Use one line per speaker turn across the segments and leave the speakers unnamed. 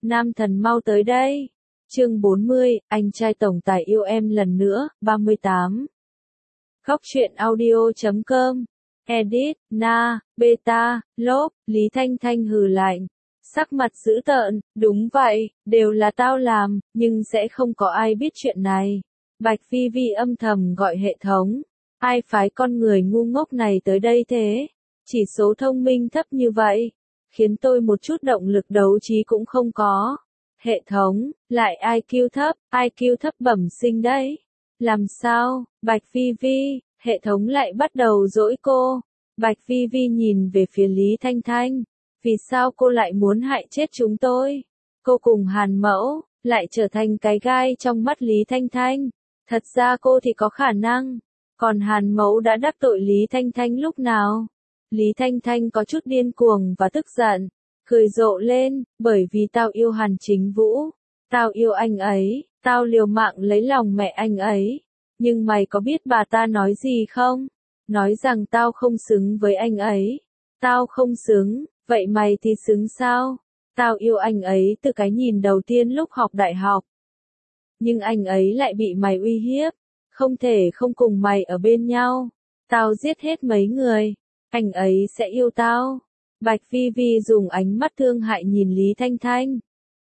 Nam thần mau tới đây. Chương 40, anh trai tổng tài yêu em lần nữa, 38. Khóc chuyện audio.com. Edit, Na, Beta, Lốp, Lý Thanh Thanh hừ lạnh. Sắc mặt dữ tợn, đúng vậy, đều là tao làm, nhưng sẽ không có ai biết chuyện này. Bạch Phi Vi âm thầm gọi hệ thống. Ai phái con người ngu ngốc này tới đây thế? Chỉ số thông minh thấp như vậy, khiến tôi một chút động lực đấu trí cũng không có. Hệ thống, lại IQ thấp bẩm sinh đấy. Làm sao, Bạch Phi Vi, hệ thống lại bắt đầu dỗi cô. Bạch Phi Vi nhìn về phía Lý Thanh Thanh. Vì sao cô lại muốn hại chết chúng tôi? Cô cùng Hàn Mẫu, lại trở thành cái gai trong mắt Lý Thanh Thanh. Thật ra cô thì có khả năng. Còn Hàn Mẫu đã đắc tội Lý Thanh Thanh lúc nào? Lý Thanh Thanh có chút điên cuồng và tức giận. Cười rộ lên, bởi vì tao yêu Hàn Chính Vũ. Tao yêu anh ấy, tao liều mạng lấy lòng mẹ anh ấy. Nhưng mày có biết bà ta nói gì không? Nói rằng tao không xứng với anh ấy. Tao không xứng, vậy mày thì xứng sao? Tao yêu anh ấy từ cái nhìn đầu tiên lúc học đại học. Nhưng anh ấy lại bị mày uy hiếp. Không thể không cùng mày ở bên nhau. Tao giết hết mấy người. Anh ấy sẽ yêu tao. Bạch Phi Vi dùng ánh mắt thương hại nhìn Lý Thanh Thanh.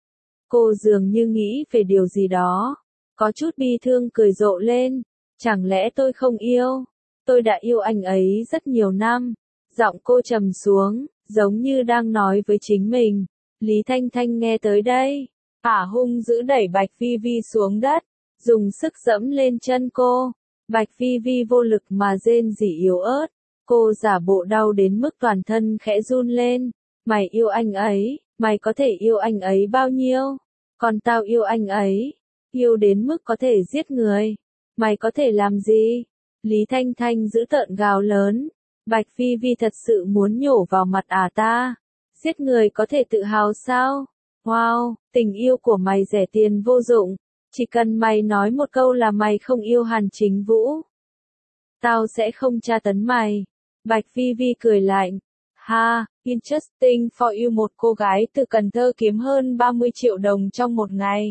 Cô dường như nghĩ về điều gì đó. Có chút bi thương cười rộ lên. Chẳng lẽ tôi không yêu? Tôi đã yêu anh ấy rất nhiều năm. Giọng cô trầm xuống, giống như đang nói với chính mình. Lý Thanh Thanh nghe tới đây. Hung dữ đẩy Bạch Phi Vi xuống đất. Dùng sức giẫm lên chân cô. Bạch Phi Vi vô lực mà rên rỉ yếu ớt. Cô giả bộ đau đến mức toàn thân khẽ run lên. Mày yêu anh ấy, mày có thể yêu anh ấy bao nhiêu? Còn tao yêu anh ấy, yêu đến mức có thể giết người. Mày có thể làm gì? Lý Thanh Thanh giữ tợn gào lớn. Bạch Phi Vi thật sự muốn nhổ vào mặt ta. Giết người có thể tự hào sao? Wow, tình yêu của mày rẻ tiền vô dụng. Chỉ cần mày nói một câu là mày không yêu Hàn Chính Vũ. Tao sẽ không tra tấn mày. Bạch Phi Vi cười lạnh. Ha, interesting for you, một cô gái từ Cần Thơ kiếm hơn 30 triệu đồng trong một ngày.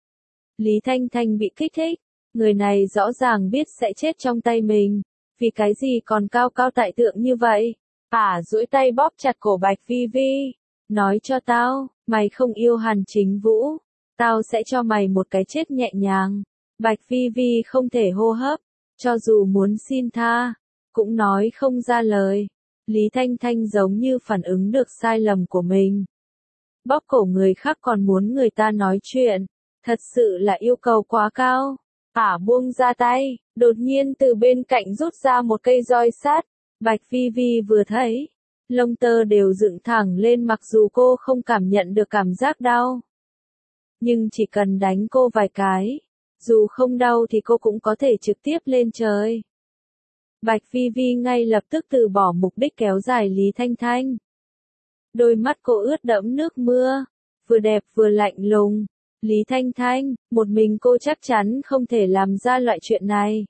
Lý Thanh Thanh bị kích thích. Người này rõ ràng biết sẽ chết trong tay mình. Vì cái gì còn cao cao tại thượng như vậy? Duỗi tay bóp chặt cổ Bạch Phi Vi. Nói cho tao, mày không yêu Hàn Chính Vũ. Tao sẽ cho mày một cái chết nhẹ nhàng. Bạch Phi Vi không thể hô hấp. Cho dù muốn xin tha, cũng nói không ra lời. Lý Thanh Thanh giống như phản ứng được sai lầm của mình. Bóp cổ người khác còn muốn người ta nói chuyện. Thật sự là yêu cầu quá cao. Buông ra tay, đột nhiên từ bên cạnh rút ra một cây roi sắt. Bạch Phi Vi vừa thấy, lông tơ đều dựng thẳng lên mặc dù cô không cảm nhận được cảm giác đau. Nhưng chỉ cần đánh cô vài cái, dù không đau thì cô cũng có thể trực tiếp lên trời. Bạch Phi Vi ngay lập tức từ bỏ mục đích kéo dài Lý Thanh Thanh. Đôi mắt cô ướt đẫm nước mưa, vừa đẹp vừa lạnh lùng. Lý Thanh Thanh, một mình cô chắc chắn không thể làm ra loại chuyện này.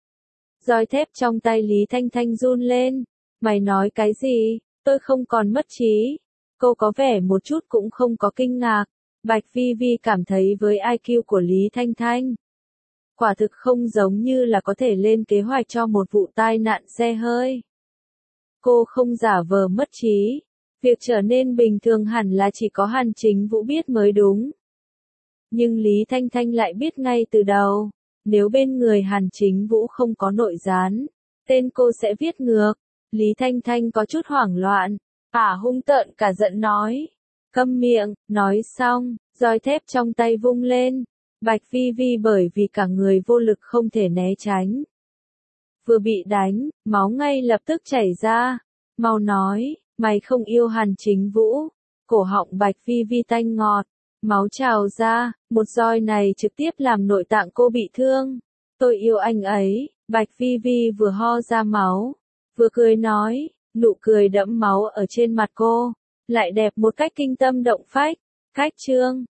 Roi thép trong tay Lý Thanh Thanh run lên. Mày nói cái gì? Tôi không còn mất trí. Cô có vẻ một chút cũng không có kinh ngạc. Bạch Phi Vi cảm thấy với IQ của Lý Thanh Thanh, quả thực không giống như là có thể lên kế hoạch cho một vụ tai nạn xe hơi. Cô không giả vờ mất trí. Việc trở nên bình thường hẳn là chỉ có Hàn Chính Vũ biết mới đúng. Nhưng Lý Thanh Thanh lại biết ngay từ đầu. Nếu bên người Hàn Chính Vũ không có nội gián, tên cô sẽ viết ngược. Lý Thanh Thanh có chút hoảng loạn. Hung tợn cả giận nói. Câm miệng, nói xong, roi thép trong tay vung lên. Bạch Phi Vi bởi vì cả người vô lực không thể né tránh. Vừa bị đánh, máu ngay lập tức chảy ra. Mau nói, mày không yêu Hàn Chính Vũ. Cổ họng Bạch Phi Vi tanh ngọt. Máu trào ra, một roi này trực tiếp làm nội tạng cô bị thương. Tôi yêu anh ấy. Bạch Phi Vi vừa ho ra máu, vừa cười nói, nụ cười đẫm máu ở trên mặt cô, lại đẹp một cách kinh tâm động phách. Khách trương,